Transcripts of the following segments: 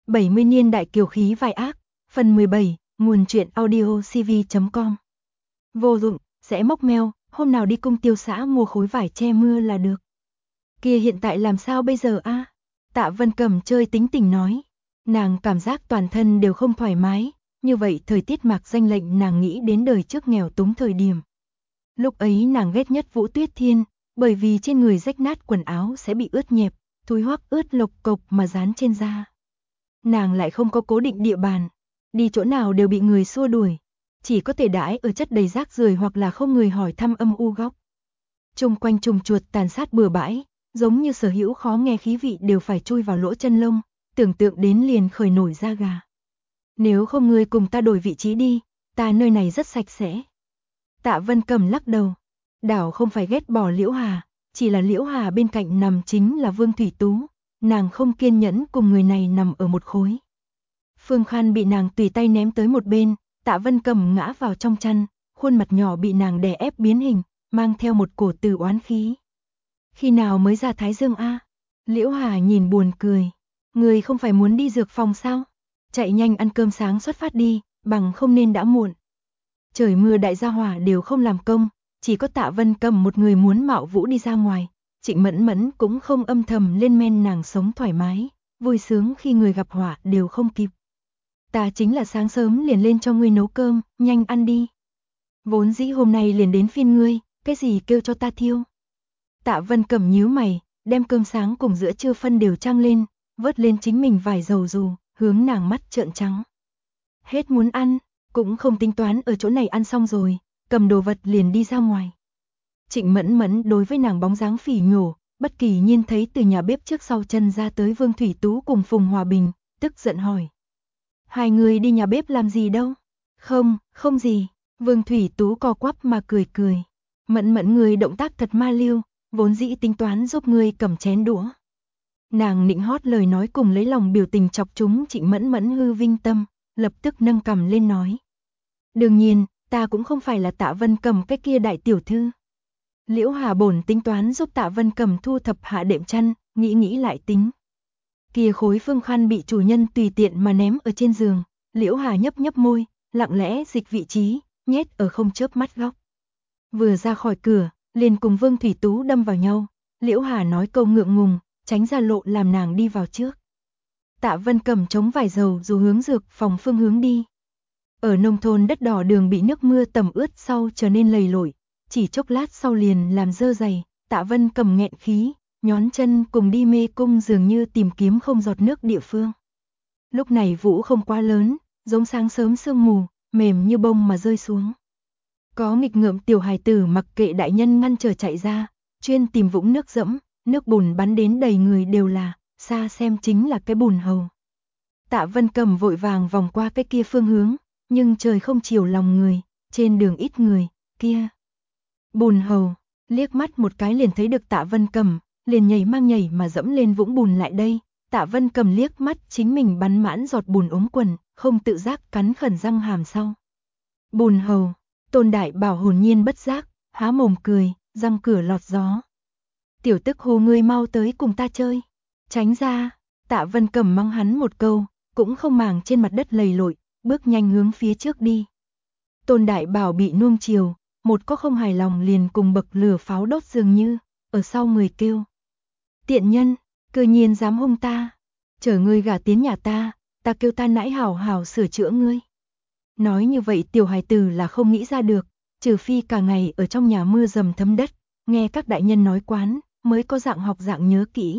70 niên đại kiều khí vai ác, phần 17, nguồn truyện audio cv.com. Vô dụng, sẽ móc meo, hôm nào đi cung tiêu xã mua khối vải che mưa là được. Kia hiện tại làm sao bây giờ a? Tạ Vân Cầm chơi tính tình nói. Nàng cảm giác toàn thân đều không thoải mái, như vậy thời tiết mạc danh lệnh nàng nghĩ đến đời trước nghèo túng thời điểm. Lúc ấy nàng ghét nhất Vũ Tuyết Thiên, bởi vì trên người rách nát quần áo sẽ bị ướt nhẹp, thối hoắc ướt lộc cộc mà dán trên da. Nàng lại không có cố định địa bàn, đi chỗ nào đều bị người xua đuổi, chỉ có thể đãi ở chất đầy rác rưởi hoặc là không người hỏi thăm âm u góc. Chung quanh trùng chuột tàn sát bừa bãi, giống như sở hữu khó nghe khí vị đều phải chui vào lỗ chân lông, tưởng tượng đến liền khởi nổi da gà. Nếu không ngươi cùng ta đổi vị trí đi, ta nơi này rất sạch sẽ. Tạ Vân Cầm lắc đầu, đảo không phải ghét bỏ Liễu Hà, chỉ là Liễu Hà bên cạnh nằm chính là Vương Thủy Tú, nàng không kiên nhẫn cùng người này nằm ở một khối. Phương Khan bị nàng tùy tay ném tới một bên, Tạ Vân Cầm ngã vào trong chăn, khuôn mặt nhỏ bị nàng đè ép biến hình, mang theo một cổ từ oán khí. Khi nào mới ra Thái Dương a? Liễu Hà nhìn buồn cười, người không phải muốn đi dược phòng sao? Chạy nhanh ăn cơm sáng xuất phát đi, bằng không nên đã muộn. Trời mưa đại gia hỏa đều không làm công, chỉ có Tạ Vân Cầm một người muốn mạo vũ đi ra ngoài. Trịnh Mẫn Mẫn cũng không âm thầm lên men nàng sống thoải mái, vui sướng khi người gặp họa đều không kịp. Ta chính là sáng sớm liền lên cho ngươi nấu cơm, nhanh ăn đi. Vốn dĩ hôm nay liền đến phiên ngươi, cái gì kêu cho ta thiêu. Tạ Vân Cầm nhíu mày, đem cơm sáng cùng giữa trưa phân đều trăng lên, vớt lên chính mình vài dầu dù, hướng nàng mắt trợn trắng. Hết muốn ăn, cũng không tính toán ở chỗ này ăn xong rồi, cầm đồ vật liền đi ra ngoài. Trịnh Mẫn Mẫn đối với nàng bóng dáng phỉ nhổ, bất kỳ nhiên thấy từ nhà bếp trước sau chân ra tới Vương Thủy Tú cùng Phùng Hòa Bình, tức giận hỏi. Hai người đi nhà bếp làm gì đâu? Không gì, Vương Thủy Tú co quắp mà cười cười. Mẫn Mẫn người động tác thật ma lưu, vốn dĩ tính toán giúp người cầm chén đũa. Nàng nịnh hót lời nói cùng lấy lòng biểu tình chọc chúng Trịnh Mẫn Mẫn hư vinh tâm, lập tức nâng cằm lên nói. Đương nhiên, ta cũng không phải là Tạ Vân Cầm cái kia đại tiểu thư. Liễu Hà bổn tính toán giúp Tạ Vân Cầm thu thập hạ đệm chăn, nghĩ lại tính. Kia khối phương khăn bị chủ nhân tùy tiện mà ném ở trên giường, Liễu Hà nhấp nhấp môi, lặng lẽ dịch vị trí, nhét ở không chớp mắt góc. Vừa ra khỏi cửa, liền cùng Vương Thủy Tú đâm vào nhau, Liễu Hà nói câu ngượng ngùng, tránh ra lộ làm nàng đi vào trước. Tạ Vân Cầm chống vải dầu dù hướng dược phòng phương hướng đi. Ở nông thôn đất đỏ đường bị nước mưa tầm ướt sau trở nên lầy lội, chỉ chốc lát sau liền làm dơ dày, Tạ Vân Cầm nghẹn khí, nhón chân cùng đi mê cung dường như tìm kiếm không giọt nước địa phương. Lúc này vũ không quá lớn, giống sáng sớm sương mù, mềm như bông mà rơi xuống. Có nghịch ngợm tiểu hài tử mặc kệ đại nhân ngăn trở chạy ra, chuyên tìm vũng nước dẫm, nước bùn bắn đến đầy người đều là, xa xem chính là cái bùn hầu. Tạ Vân Cầm vội vàng vòng qua cái kia phương hướng, nhưng trời không chiều lòng người, trên đường ít người, kia. Bùn hầu, liếc mắt một cái liền thấy được Tạ Vân Cầm, liền nhảy mà dẫm lên vũng bùn lại đây. Tạ Vân Cầm liếc mắt chính mình bắn mãn giọt bùn ống quần, không tự giác cắn khẩn răng hàm sau. Bùn hầu, Tôn Đại Bảo hồn nhiên bất giác, há mồm cười, răng cửa lọt gió. Tiểu tức hồ ngươi mau tới cùng ta chơi. Tránh ra, Tạ Vân Cầm mắng hắn một câu, cũng không màng trên mặt đất lầy lội, bước nhanh hướng phía trước đi. Tôn Đại Bảo bị nuông chiều, một có không hài lòng liền cùng bậc lửa pháo đốt dường như, ở sau người kêu. Tiện nhân, cư nhiên dám hung ta, chở ngươi gả tiến nhà ta kêu ta nãi hảo hảo sửa chữa ngươi. Nói như vậy tiểu hài tử là không nghĩ ra được, trừ phi cả ngày ở trong nhà mưa dầm thấm đất, nghe các đại nhân nói quán, mới có dạng học dạng nhớ kỹ.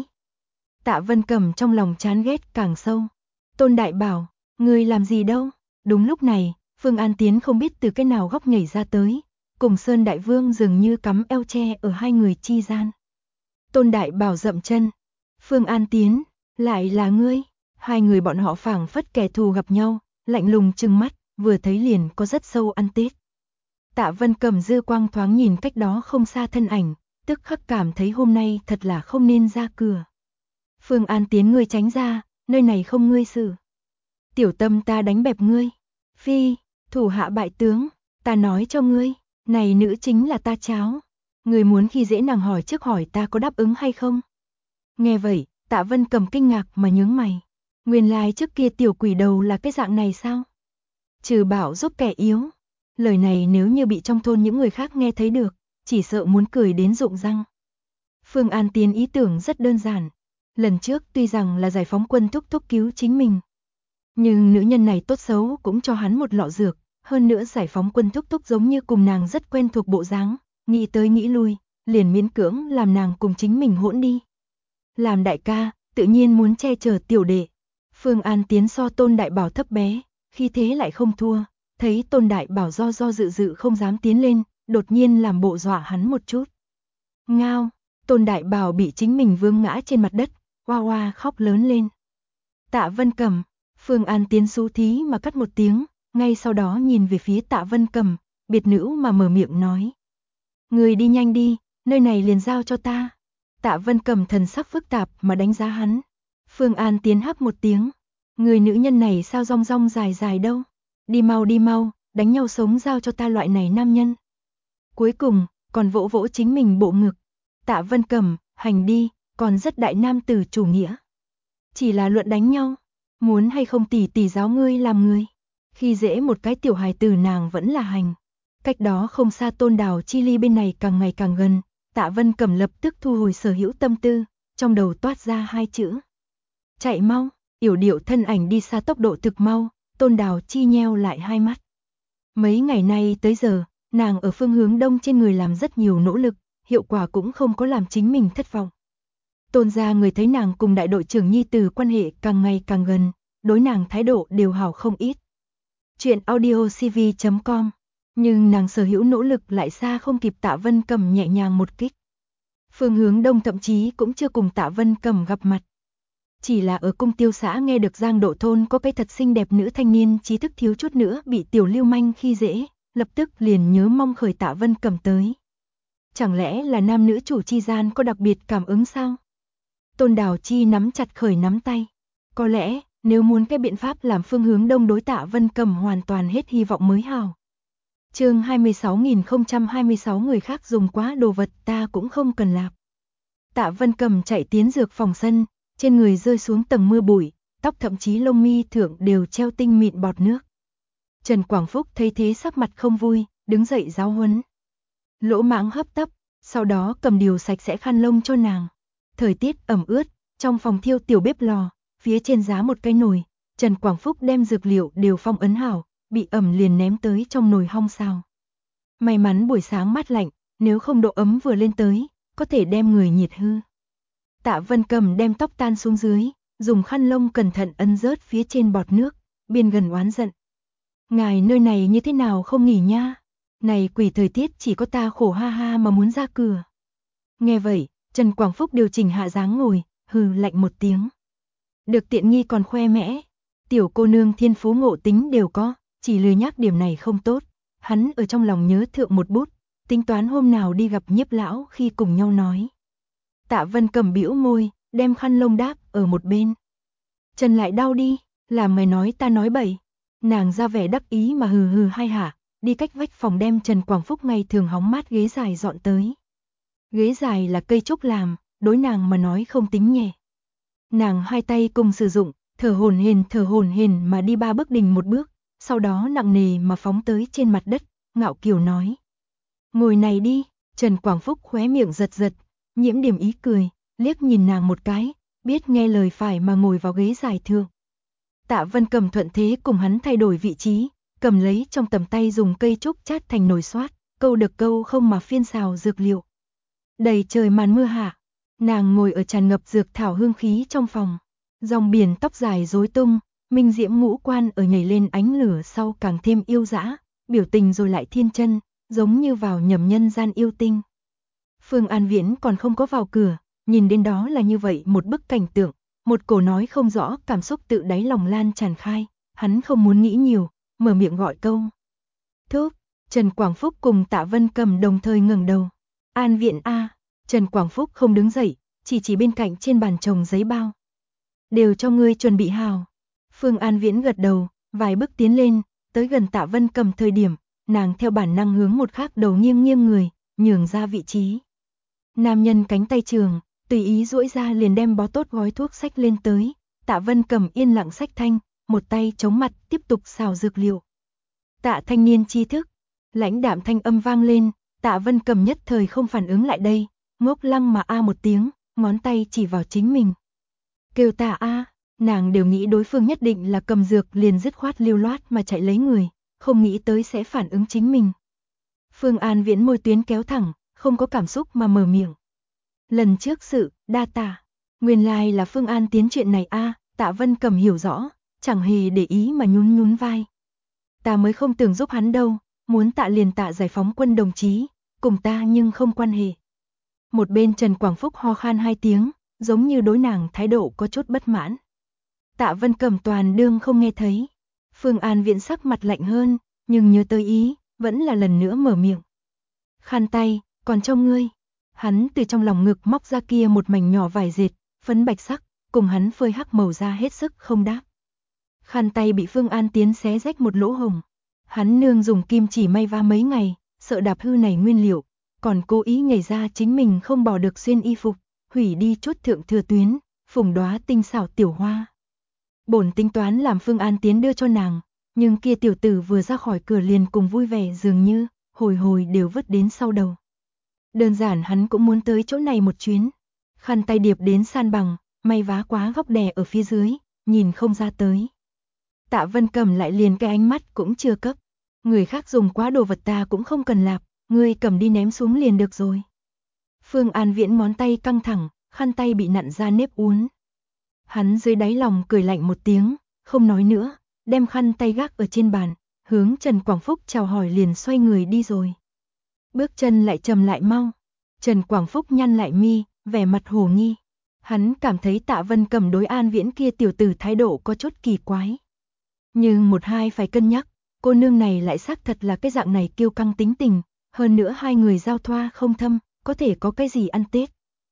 Tạ Vân Cầm trong lòng chán ghét càng sâu. Tôn Đại Bảo, ngươi làm gì đâu? Đúng lúc này, Phương An Tiến không biết từ cái nào góc nhảy ra tới, cùng Sơn Đại Vương dường như cắm eo tre ở hai người chi gian. Tôn Đại Bảo dậm chân. Phương An Tiến, lại là ngươi? Hai người bọn họ phảng phất kẻ thù gặp nhau, lạnh lùng trừng mắt, vừa thấy liền có rất sâu ăn Tết. Tạ Vân Cầm dư quang thoáng nhìn cách đó không xa thân ảnh, tức khắc cảm thấy hôm nay thật là không nên ra cửa. Phương An Tiến, ngươi tránh ra, nơi này không ngươi xử. Tiểu Tâm ta đánh bẹp ngươi. Phi, thủ hạ bại tướng, ta nói cho ngươi, này nữ chính là ta cháu. Ngươi muốn khi dễ nàng hỏi trước hỏi ta có đáp ứng hay không? Nghe vậy, Tạ Vân Cầm kinh ngạc mà nhướng mày. Nguyên lai trước kia tiểu quỷ đầu là cái dạng này sao? Trừ bảo giúp kẻ yếu. Lời này nếu như bị trong thôn những người khác nghe thấy được, chỉ sợ muốn cười đến rụng răng. Phương An Tiến ý tưởng rất đơn giản. Lần trước tuy rằng là giải phóng quân thúc thúc cứu chính mình, nhưng nữ nhân này tốt xấu cũng cho hắn một lọ dược, hơn nữa giải phóng quân thúc thúc giống như cùng nàng rất quen thuộc bộ dáng, nghĩ tới nghĩ lui, liền miễn cưỡng làm nàng cùng chính mình hỗn đi. Làm đại ca, tự nhiên muốn che chở tiểu đệ. Phương An Tiến so Tôn Đại Bảo thấp bé, khi thế lại không thua, thấy Tôn Đại Bảo do dự không dám tiến lên, đột nhiên làm bộ dọa hắn một chút. Ngao, Tôn Đại Bảo bị chính mình vướng ngã trên mặt đất, oa oa khóc lớn lên. Tạ Vân Cầm, Phương An Tiến xú thí mà cắt một tiếng, ngay sau đó nhìn về phía Tạ Vân Cầm, biệt nữ mà mở miệng nói. Người đi nhanh đi, nơi này liền giao cho ta. Tạ Vân Cầm thần sắc phức tạp mà đánh giá hắn. Phương An Tiến hắc một tiếng. Người nữ nhân này sao rong rong dài dài đâu. Đi mau, đánh nhau sống giao cho ta loại này nam nhân. Cuối cùng, còn vỗ vỗ chính mình bộ ngực. Tạ Vân Cầm, hành đi, còn rất đại nam tử chủ nghĩa. Chỉ là luận đánh nhau, muốn hay không tỷ tỷ giáo ngươi làm người. Khi dễ một cái tiểu hài tử nàng vẫn là hành. Cách đó không xa Tôn Đào Chi Ly bên này càng ngày càng gần, Tạ Vân Cầm lập tức thu hồi sở hữu tâm tư, trong đầu toát ra hai chữ. Chạy mau, yểu điệu thân ảnh đi xa tốc độ thực mau, Tôn Đào Chi nheo lại hai mắt. Mấy ngày nay tới giờ, nàng ở phương hướng đông trên người làm rất nhiều nỗ lực, hiệu quả cũng không có làm chính mình thất vọng. Tôn gia người thấy nàng cùng đại đội trưởng nhi tử quan hệ càng ngày càng gần, đối nàng thái độ đều hảo không ít. Chuyện audiocv.com. Nhưng nàng sở hữu nỗ lực lại xa không kịp Tạ Vân Cầm nhẹ nhàng một kích. Phương hướng đông thậm chí cũng chưa cùng Tạ Vân Cầm gặp mặt. Chỉ là ở cung tiêu xã nghe được Giang Độ thôn có cái thật xinh đẹp nữ thanh niên trí thức thiếu chút nữa bị tiểu lưu manh khi dễ, lập tức liền nhớ mong khởi Tạ Vân Cầm tới. Chẳng lẽ là nam nữ chủ chi gian có đặc biệt cảm ứng sao? Tôn Đào Chi nắm chặt khởi nắm tay. Có lẽ, nếu muốn cái biện pháp làm phương hướng đông đối Tạ Vân Cầm hoàn toàn hết hy vọng mới hào. Chương 26.026 người khác dùng quá đồ vật ta cũng không cần làm. Tạ Vân Cầm chạy tiến dược phòng sân, trên người rơi xuống tầng mưa bụi, tóc thậm chí lông mi thượng đều treo tinh mịn bọt nước. Trần Quảng Phúc thấy thế sắc mặt không vui, đứng dậy giáo huấn. Lỗ Mãng hấp tấp, sau đó cầm điều sạch sẽ khăn lông cho nàng. Thời tiết ẩm ướt, trong phòng thiêu tiểu bếp lò, phía trên giá một cái nồi, Trần Quảng Phúc đem dược liệu đều phong ấn hảo, bị ẩm liền ném tới trong nồi hong xào. May mắn buổi sáng mát lạnh, nếu không độ ấm vừa lên tới, có thể đem người nhiệt hư. Tạ Vân Cầm đem tóc tan xuống dưới, dùng khăn lông cẩn thận ấn rớt phía trên bọt nước, biên gần oán giận. Ngài nơi này như thế nào không nghỉ nha? Này quỷ thời tiết chỉ có ta khổ ha ha mà muốn ra cửa. Nghe vậy, Trần Quảng Phúc điều chỉnh hạ dáng ngồi, hừ lạnh một tiếng. Được tiện nghi còn khoe mẽ. Tiểu cô nương thiên phú ngộ tính đều có, chỉ lười nhác điểm này không tốt. Hắn ở trong lòng nhớ thượng một bút, tính toán hôm nào đi gặp Nhiếp lão khi cùng nhau nói. Tạ Vân Cầm bĩu môi, đem khăn lông đáp ở một bên. Trần lại đau đi, làm mày nói ta nói bậy. Nàng ra vẻ đắc ý mà hừ hừ hai hả, đi cách vách phòng đem Trần Quảng Phúc ngày thường hóng mát ghế dài dọn tới. Ghế dài là cây trúc làm, đối nàng mà nói không tính nhẹ. Nàng hai tay cùng sử dụng, thở hổn hển mà đi 3 bước đình một bước, sau đó nặng nề mà phóng tới trên mặt đất, ngạo kiều nói. Ngồi này đi, Trần Quảng Phúc khóe miệng giật giật, nhiễm điểm ý cười, liếc nhìn nàng một cái, biết nghe lời phải mà ngồi vào ghế dài thượng. Tạ Vân Cầm thuận thế cùng hắn thay đổi vị trí, cầm lấy trong tầm tay dùng cây trúc chát thành nồi xoát, câu được câu không mà phiên xào dược liệu. Đầy trời màn mưa hạ, nàng ngồi ở tràn ngập dược thảo hương khí trong phòng, dòng biển tóc dài rối tung, minh diễm ngũ quan ở nhảy lên ánh lửa sau càng thêm yêu dã, biểu tình rồi lại thiên chân, giống như vào nhầm nhân gian yêu tinh. Phương An Viễn còn không có vào cửa, nhìn đến đó là như vậy một bức cảnh tượng, một cổ nói không rõ cảm xúc tự đáy lòng lan tràn khai, hắn không muốn nghĩ nhiều, mở miệng gọi câu. Thúc, Trần Quảng Phúc cùng Tạ Vân Cầm đồng thời ngẩng đầu. An Viễn a. Trần Quảng Phúc không đứng dậy, chỉ bên cạnh trên bàn chồng giấy bao. Đều cho ngươi chuẩn bị hào. Phương An Viễn gật đầu, vài bước tiến lên, tới gần Tạ Vân Cầm thời điểm, nàng theo bản năng hướng một khác đầu nghiêng người, nhường ra vị trí. Nam nhân cánh tay trường, tùy ý duỗi ra liền đem bó tốt gói thuốc xách lên tới, Tạ Vân Cầm yên lặng xách thanh, một tay chống mặt tiếp tục xào dược liệu. Tạ thanh niên tri thức, lãnh đạm thanh âm vang lên, Tạ Vân Cầm nhất thời không phản ứng lại đây, ngốc lăng mà a một tiếng, ngón tay chỉ vào chính mình. Kêu Tạ a, nàng đều nghĩ đối phương nhất định là cầm dược liền dứt khoát lưu loát mà chạy lấy người, không nghĩ tới sẽ phản ứng chính mình. Phương An Viễn môi tuyến kéo thẳng, không có cảm xúc mà mở miệng. Lần trước sự, đa tạ. Nguyên lai là Phương An Tiến chuyện này a, Tạ Vân Cầm hiểu rõ, chẳng hề để ý mà nhún nhún vai. Ta mới không tưởng giúp hắn đâu, muốn tạ liền tạ giải phóng quân đồng chí, cùng ta nhưng không quan hệ. Một bên Trần Quảng Phúc ho khan hai tiếng, giống như đối nàng thái độ có chút bất mãn. Tạ Vân Cầm toàn đương không nghe thấy. Phương An Viễn sắc mặt lạnh hơn, nhưng nhớ tới ý, vẫn là lần nữa mở miệng. Khăn tay, còn cho ngươi. Hắn từ trong lòng ngực móc ra kia một mảnh nhỏ vải dệt, phấn bạch sắc, cùng hắn phơi hắc màu da hết sức không đáp. Khăn tay bị Phương An Tiến xé rách một lỗ hồng. Hắn nương dùng kim chỉ may vá mấy ngày, sợ đạp hư này nguyên liệu, còn cố ý nhảy ra chính mình không bỏ được xuyên y phục, hủy đi chốt thượng thừa tuyến, phùng đóa tinh xảo tiểu hoa. Bổn tính toán làm Phương An Tiến đưa cho nàng, nhưng kia tiểu tử vừa ra khỏi cửa liền cùng vui vẻ dường như, hồi hồi đều vứt đến sau đầu. Đơn giản hắn cũng muốn tới chỗ này một chuyến. Khăn tay điệp đến san bằng, may vá quá góc đè ở phía dưới, nhìn không ra tới. Tạ Vân Cầm lại liền cái ánh mắt cũng chưa cấp. Người khác dùng quá đồ vật ta cũng không cần lạp, ngươi cầm đi ném xuống liền được rồi. Phương An Viễn ngón tay căng thẳng, khăn tay bị nặn ra nếp uốn. Hắn dưới đáy lòng cười lạnh một tiếng, không nói nữa, đem khăn tay gác ở trên bàn, hướng Trần Quảng Phúc chào hỏi liền xoay người đi rồi. Bước chân lại trầm lại mau. Trần Quảng Phúc nhăn lại mi, vẻ mặt hồ nghi. Hắn cảm thấy Tạ Vân Cầm đối An Viễn kia tiểu tử thái độ có chút kỳ quái. Nhưng một hai phải cân nhắc, cô nương này lại xác thật là cái dạng này kiêu căng tính tình, hơn nữa hai người giao thoa không thâm, có thể có cái gì ăn Tết.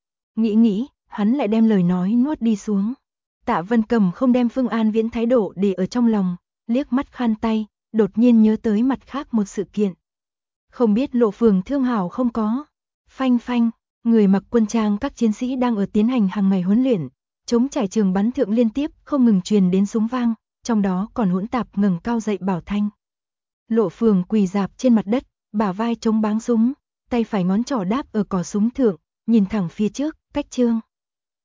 Nghĩ, hắn lại đem lời nói nuốt đi xuống. Tạ Vân Cầm không đem Phương An Viễn thái độ để ở trong lòng, liếc mắt khăn tay, đột nhiên nhớ tới mặt khác một sự kiện. Không biết Lộ Phường Thương Hảo không có. Phanh phanh, người mặc quân trang các chiến sĩ đang ở tiến hành hàng ngày huấn luyện, chống trải trường bắn thượng liên tiếp không ngừng truyền đến súng vang, trong đó còn hỗn tạp ngẩng cao dậy bảo thanh. Lộ Phường quỳ rạp trên mặt đất, bả vai chống báng súng, tay phải ngón trỏ đáp ở cò súng thượng, nhìn thẳng phía trước, cách chương.